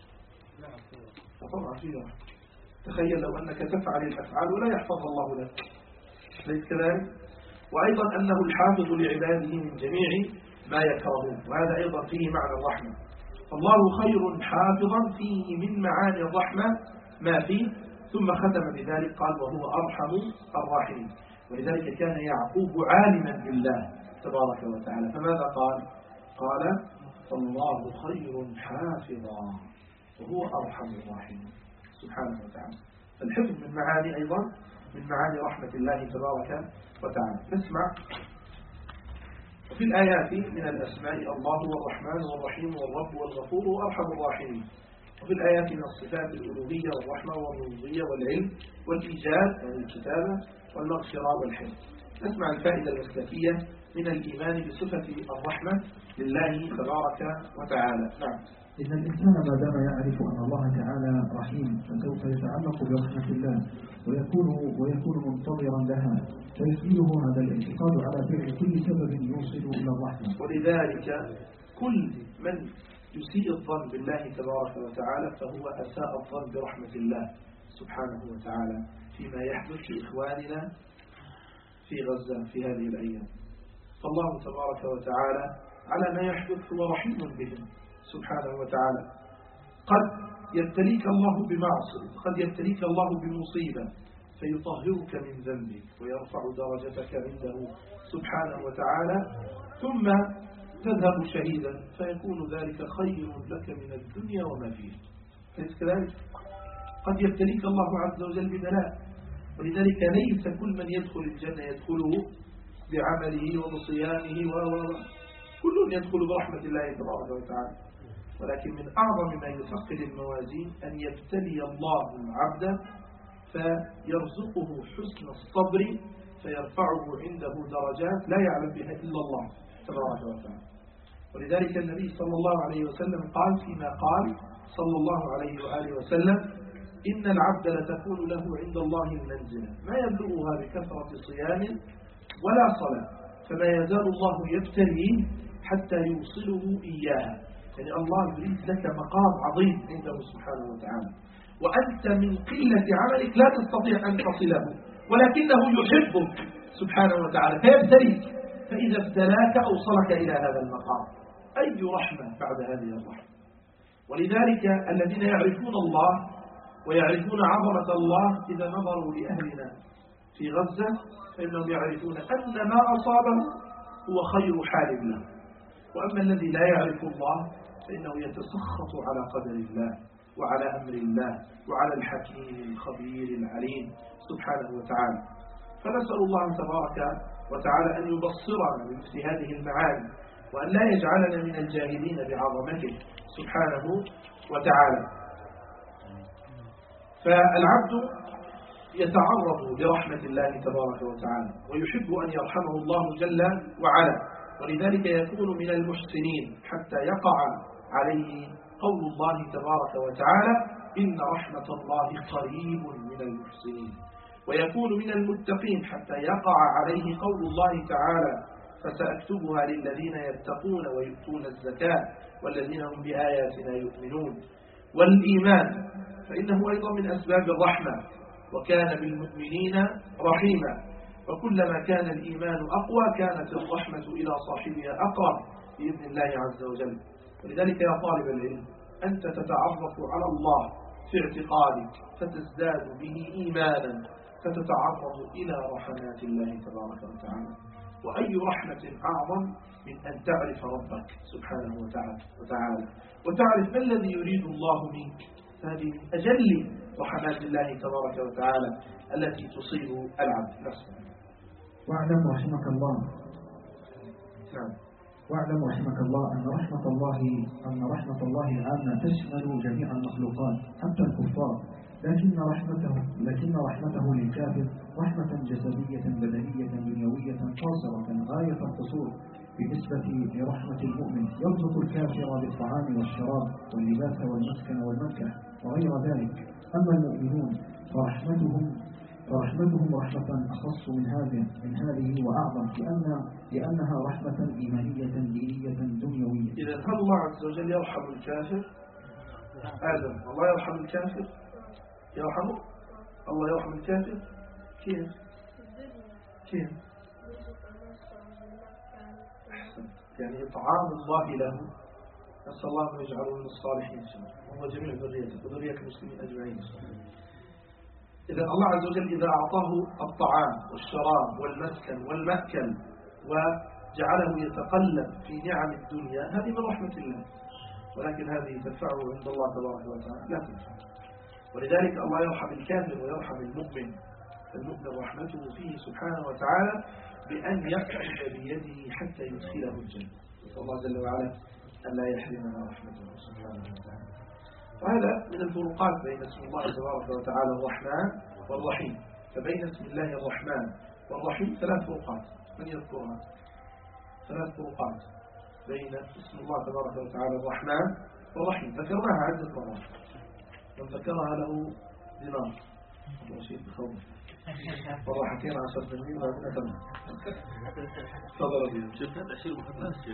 طبعا فيه رحمة. تخيل لو أنك تفعل الأفعال ولا يحفظ الله لك، ليس كذلك؟ وأيضا أنه الحافظ لعباده من جميع ما يكرهون، وهذا أيضا فيه معنى الرحمة. الله خير حافظا فيه من معاني الرحمة ما فيه، ثم ختم بذلك قال: وهو أرحم الراحمين. ولذلك كان يعقوب عالما بالله تبارك وتعالى، فماذا قال؟ قال: فالله خير حافظا وهو أرحم الراحمين سبحانه وتعالى. الحفظ من معاني أيضا من معاني رحمة الله تبارك وتعالى. نسمع. وفي الآيات من الأسماء الله والرحمن والرحيم والرب والغفور وأرحم الراحمين. وفي الآيات من الصفات الألوهية والرحمة والربوبية والعلم والإيجاد والكتابة والمغفرة والحلم. نسمع الفائدة المسلكية من الإيمان بصفة الرحمة لله تبارك وتعالى. نعم. إن الإنسان ما دام يعرف أن الله تعالى رحيم فسوف يتعلق برحمة الله ويكون منتظرا لها، فيفيده هذا الاعتقاد على فعل كل سبب يوصل إلى الرحمة. ولذلك كل من يسيء الظن بالله تبارك وتعالى فهو أساء الظن برحمة الله سبحانه وتعالى فيما يحدث لإخواننا في غزة في هذه الأيام. فالله تبارك وتعالى على ما يحدث هو رحيم بهم سبحانه وتعالى. قد يبتليك الله بمعصية، قد يبتليك الله بمصيبة فيطهرك من ذنبك ويرفع درجتك عنده سبحانه وتعالى، ثم تذهب شهيدا فيكون ذلك خير لك من الدنيا وما فيها. فليس كذلك؟ قد يبتليك الله عز وجل ببلاء، ولذلك ليس كل من يدخل الجنة يدخله بعمله وبصيامه كل يدخل برحمة الله تبارك وتعالى، ولكن من أعظم ما يثقل الموازين أن يبتلي الله العبد فيرزقه حسن الصبر فيرفعه عنده درجات لا يعلم بها إلا الله تبارك وتعالى. ولذلك النبي صلى الله عليه وسلم قال فيما قال صلى الله عليه وآله وسلم: إن العبد لتكون له عند الله المنزلة ما يبلغها بكثرة صيام ولا صلاة، فما يزال الله يبتليه حتى يوصله إياها. يعني الله يريد لك مقام عظيم عنده سبحانه وتعالى، وأنت من قلة عملك لا تستطيع أن تصله، ولكنه يحبك سبحانه وتعالى فيبتليك، فإذا ابتلاك أوصلك إلى هذا المقام. أي رحمة بعد هذه الرحمة. ولذلك الذين يعرفون الله ويعرفون عظمة الله إذا نظروا لأهلنا في غزة فإنهم يعرفون أن ما أصابه هو خير حال له، وأما الذي لا يعرف الله فإنه يتسخط على قدر الله وعلى أمر الله وعلى الحكيم الخبير العليم سبحانه وتعالى. فنسأل الله تبارك وتعالى أن يبصرنا بمثل هذه المعاني، وأن لا يجعلنا من الجاهلين بعظمته سبحانه وتعالى. فالعبد يتعرض لرحمة الله تبارك وتعالى ويحب أن يرحمه الله جل وعلا، ولذلك يكون من المحسنين حتى يقع عليه قول الله تبارك وتعالى: إن رحمة الله قريب من المحسنين. ويكون من المتقين حتى يقع عليه قول الله تعالى: فسأكتبها للذين يتقون ويؤتون الزكاة والذين هم بآياتنا يؤمنون. والإيمان فإنه أيضا من أسباب الرحمة، وكان بالمؤمنين رحيما، وكلما كان الإيمان أقوى كانت الرحمة إلى صاحبها أقرب بإذن الله عز وجل. ولذلك يا طالب العلم أنت تتعرف على الله في اعتقادك فتزداد به إيمانا، فتتعرض إلى رحمات الله تبارك وتعالى. وأي رحمة أعظم من أن تعرف ربك سبحانه وتعالى وتعرف ما الذي يريد الله منك. هذه من أجل رحمات الله تبارك وتعالى التي تصيب العبد نفسه. واعلم رحمك الله نعم. واعلم رحمك الله أن رحمة الله العامة تشمل جميع المخلوقات حتى الكفار، لكن رحمته للكافر رحمة جسدية بدنية دنيوية قاصرة غاية القصور بالنسبة لرحمة المؤمن، يرزق الكافر بالطعام والشراب واللباس والمسكن والمنكح وغير ذلك. أما المؤمنون فرحمتهم رحمة أخص من هذه وأعظم، لأنها رحمة إيمانية دينية دنيوية. إذا هل الله عز وجل يرحم الكافر؟ آدم الله يرحم الكافر؟ يرحمه؟ الله يرحم الكافر؟ كيف؟ أحسن. يعني إطعام الله له، نسأل الله أن يجعله من الصالحين وهو جميع ذريته وذرية المسلمين أجمعين. إذا الله عز وجل إذا أعطاه الطعام والشراب والمسكن والمأكل وجعله يتقلب في نعم الدنيا، هذه من رحمة الله، ولكن هذه تدفعه عند الله تبارك وتعالى لا تنفع. ولذلك الله يرحم الكافر ويرحم المؤمن، فالمؤمن رحمته فيه سبحانه وتعالى بأن يأخذ بيده حتى يدخله الجنة. نسأل الله جل وعلا أن لا يحرمنا رحمته سبحانه وتعالى. وهذا من الفروقات بين اسم الله تبارك وتعالى الرحمن والرحيم. فبين اسم الله الرحمن والرحيم ثلاث فروقات، من يذكرها؟ ثلاث فروقات بين اسم الله تبارك وتعالى الرحمن والرحيم ذكرناها عدة مرات، من ذكرها له دينار رشيد بخوف والله حكينا 10 سنين وعندنا تمام. تفضل أبي. شوف هذا شيء مخدناش شيخ.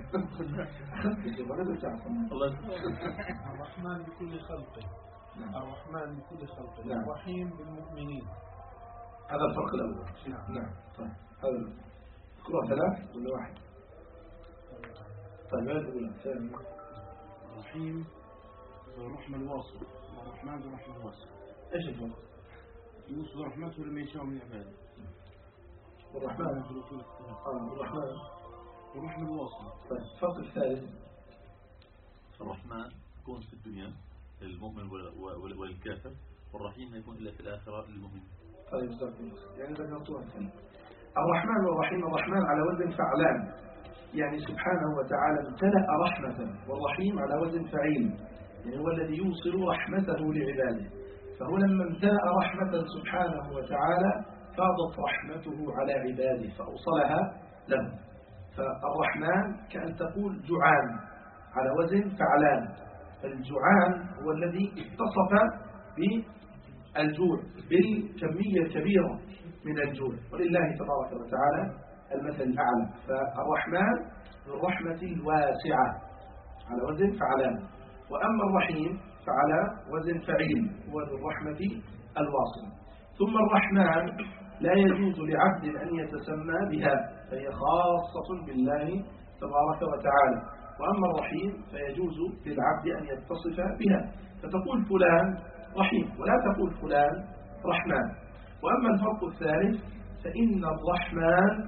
الله الرحمن بكل خلقه. الرحمن بكل خلقه. نعم. الرحيم بالمؤمنين. هذا الفرق الأول. نعم. طيب هذا كلها 3 ولا 1؟ طيب هذا الأولى. ثاني الرحيم الرحمة الواصل، الرحمن الرحمة الواصل. إيش الفرق؟ يوصل رحمته لمن يشاء من عباده. والرحمن والرحمن الرحمة الواصل. طيب الفرق الثالث. الرحمن يكون في الدنيا للمؤمن والكافر، والرحيم لا يكون إلا في الآخرة للمؤمن. طيب جزاك الله يعني ذكرتوها الثانية. الرحمن والرحيم، الرحمن على وزن فعلان، يعني سبحانه وتعالى امتلأ رحمة، والرحيم على وزن فعيل، يعني هو الذي يوصل رحمته لعباده. فهو لما امتلأ رحمة سبحانه وتعالى فاضت رحمته على عباده فأوصلها له. فالرحمن كأن تقول جوعان على وزن فعلان. الجوعان هو الذي اتصف بالجوع بالكمية الكبيرة من الجوع، ولله تبارك وتعالى المثل الأعلى. فالرحمن الرحمة الواسعة على وزن فعلان، وأما الرحيم فعلى وزن فعيل هو الرحمة الواصلة. ثم الرحمن لا يجوز لعبد أن يتسمى بها، فهي خاصة بالله تبارك وتعالى. وأما الرحيم فيجوز للعبد أن يتصف بها، فتقول فلان رحيم ولا تقول فلان رحمن. وأما الفرق الثالث فإن الرحمن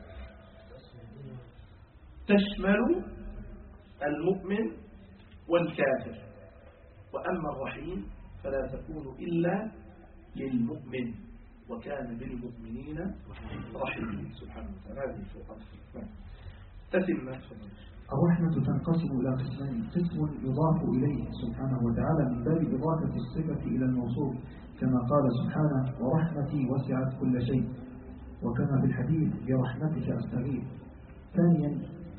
تشمل المؤمن والكافر، وأما الرحيم فلا تكون إلا للمؤمن، وكان بالمؤمنين رحيما سبحانه وتعالى. هذه الفرق. تتم. الرحمة تنقسم إلى قسمين: قسم يضاف إليه سبحانه وتعالى من باب إضافة الصفة إلى الموصوف، كما قال سبحانه: ورحمتي وسعت كل شيء، وكما في الحديث: برحمتك أستغيث. ثانيا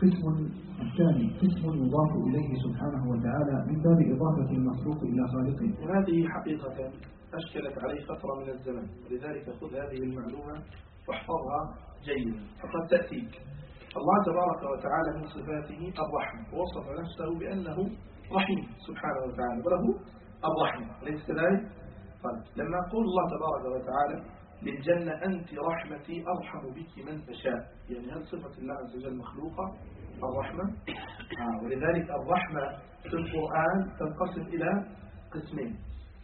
قسم يضاف إليه سبحانه وتعالى من باب إضافة المخلوق إلى خالقه. وهذه حقيقة أشكلت عليه فترة من الزمن، ولذلك خذ هذه المعلومة واحفظها جيدا فقد تأتيك. الله تبارك وتعالى من صفاته الرحمة، ووصف نفسه بأنه رحيم سبحانه وتعالى وله الرحمة، أليس كذلك؟ طيب لما يقول الله تبارك وتعالى للجنة: أنت رحمتي أرحم بك من تشاء، يعني هل صفة الله عز وجل مخلوقة الرحمة؟ ولذلك الرحمة في القرآن تنقسم إلى قسمين،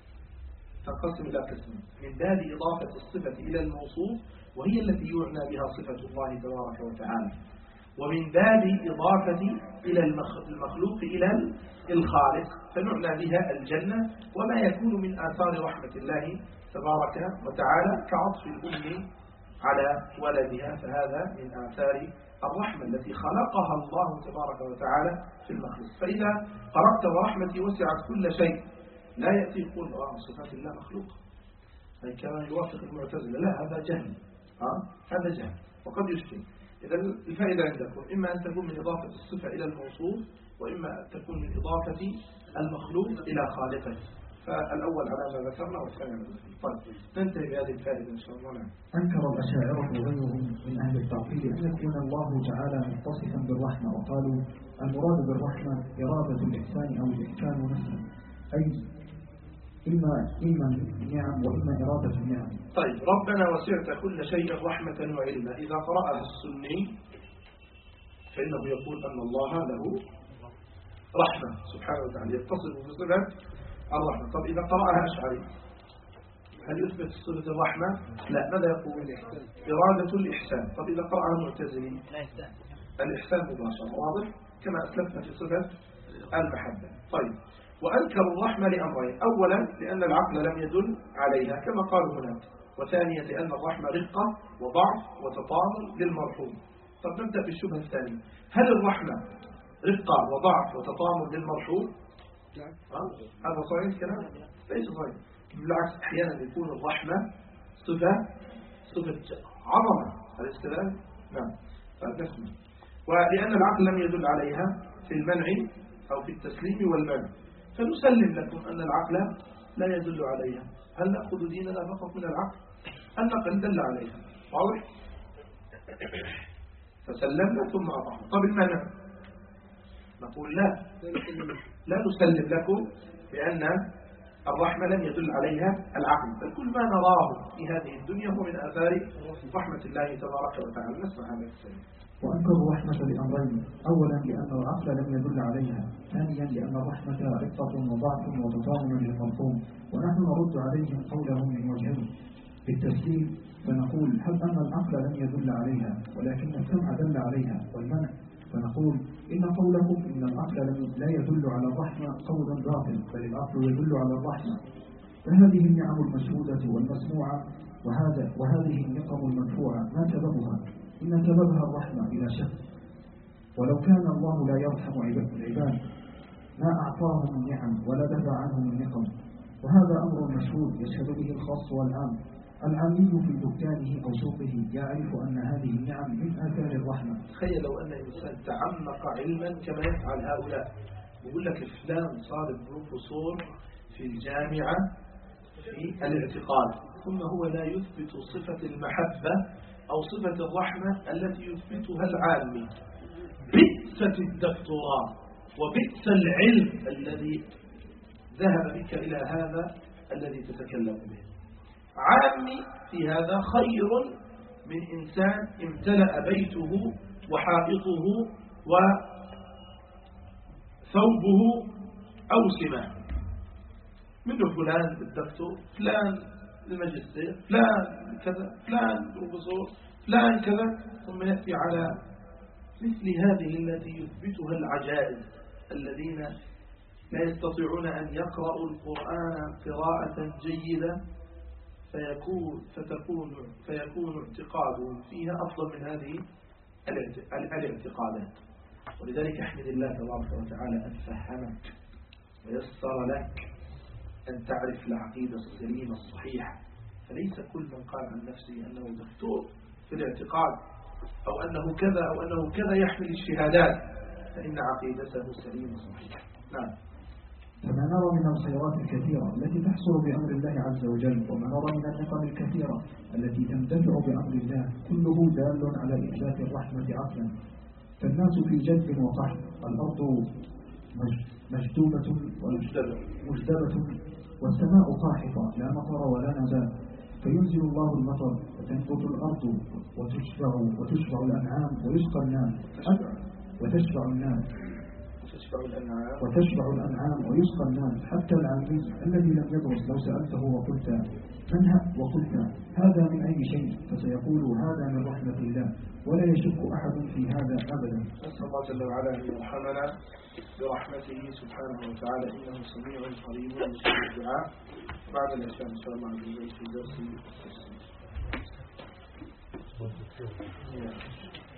من باب إضافة الصفة إلى الموصوف وهي التي يعنى بها صفة الله تبارك وتعالى، ومن باب إضافة إلى المخلوق إلى الخالق فنعنى بها الجنة وما يكون من آثار رحمة الله تبارك وتعالى كعطف الأم على ولدها، فهذا من آثار الرحمة التي خلقها الله تبارك وتعالى في المخلوق. فإذا قرأت ورحمتي وسعت كل شيء لا يأتي يقول صفات الله مخلوقة كما يوافق المعتزلة، لا، هذا جهل، هذا جهل وقد يشكل. إذا الفائدة عندكم إما أن تكون من إضافة الصفة إلى الموصوف، وإما أن تكون من إضافة المخلوق إلى خالقه. فالأول على ما ذكرنا والثاني على ما ذكرنا. طيب ننتهي بهذه الفائدة إن شاء الله. أنكر الأشاعرة وغيرهم من أهل التعطيل أن يكون الله تعالى متصفا بالرحمة، وقالوا المراد بالرحمة إرادة الإحسان أو الإحسان نفسه، أي إما النعم وإما إرادة النعم. طيب ربنا وسعت كل شيء رحمة وعلما، إذا قرأها السني فإنه يقول أن الله له رحمة سبحانه وتعالى يتصف بصفة الرحمة. طب إذا قرأها أشعري هل يثبت صفة الرحمة؟ لا، ماذا يقول؟ إرادة الإحسان. طب إذا قرأها معتزلي الإحسان مباشرة، واضح كما أسلفنا في صفة المحبة. طيب وأنكروا الرحمة لأمرين: أولا لأن العقل لم يدل عليها كما قالوا هناك، وثانيا لأن الرحمة رقة وضعف وتطامن للمرحوم. طب نبدأ بالشبهة الثانية: هل الرحمة رقة وضعف وتطامن للمرحوم؟ هذا صحيح الكلام؟ ليس صحيح، بالعكس أحيانا يكون الرحمة صفة عظمة، أليس كذلك؟ نعم. فنسمع. ولأن العقل لم يدل عليها في المنع أو في التسليم والمنع، فنسلم لكم أن العقل لا يدل عليها. هل نأخذ ديننا فقط من العقل؟ النقل دل عليها، واضح؟ فسلمنا ثم أطعنا. طب المنع نقول لا نسلم لكم بأن الرحمة لم يدل عليها العقل، بل كل ما نراه في هذه الدنيا هو من آثار رحمة الله تبارك وتعالى. نسمع هذا السلام. وأنكر الرحمة لأمرين: أولا لأن العقل لم يدل عليها، ثانيا لأن الرحمة عفة وضعف وتضامن للمرحوم. ونحن نرد عليهم قولهم من وجهين: بالتسليم فنقول هل أن العقل لم يدل عليها ولكن السمع دل عليها، والمنع فنقول إن قولكم إن العقل لا يدل على الرحمة قول باطل، بل العقل يدل على الرحمة. فهذه النعم المشهودة والمسموعة وهذه النقم المدفوعة ما سببها؟ إن سببها الرحمة بلا شك. ولو كان الله لا يرحم العباد ما أعطاهم النعم ولا دفع عنهم النقم، وهذا أمر مشهود يشهد به الخاص والعام. العامي في دكانه أو سوقه يعرف أن هذه النعم من آثار الرحمة. تخيل لو أن الإنسان تعمق علما كما يفعل هؤلاء، يقول لك فلان صار بروفيسور في الجامعة في الاعتقاد، ثم هو لا يثبت صفة المحبة أو صفة الرحمة التي يثبتها العامي. بئست الدكتوراه وبئس العلم الذي ذهب بك إلى هذا الذي تتكلم به. عامي في هذا خير من إنسان امتلأ بيته وحائطه وثوبه أوسمة، منه فلان الدكتور، فلان الماجستير، فلان كذا، فلان بروفيسور، فلان كذا، ثم يأتي على مثل هذه التي يثبتها العجائز الذين لا يستطيعون أن يقرأوا القرآن قراءة جيدة فيكون اعتقادهم فيها أفضل من هذه الاعتقادات. ولذلك احمد الله تبارك وتعالى أن فهمك ويسر لك أن تعرف العقيدة السليمة الصحيحة. فليس كل من قال عن نفسه أنه دكتور في الاعتقاد أو أنه كذا أو أنه كذا يحمل الشهادات فإن عقيدته سليمة صحيحة. نعم. فما نرى من الخيرات الكثيرة التي تحصل بأمر الله عز وجل، وما نرى من النقم الكثيرة التي تندفع بأمر الله، كله دال على إثبات الرحمة عقلا. فالناس في جد وقحط، الأرض مجدوبة مجدبة، والسماء قاحطة لا مطر ولا نبات، فينزل الله المطر وتنبت الأرض وتشبع الأنعام ويسقى الناس وتشبع الأنعام ويسقى الناس. حتى العامي الذي لم يدرس لو سألته وقلت هذا من أي شيء فسيقول هذا من رحمة الله، ولا يشك أحد في هذا أبدا. نسأل الله جل وعلا أن يرحمنا برحمته سبحانه وتعالى، إنه سميع قريب مجيب الدعاء. بعد العشاء إن شاء الله عز وجل في درس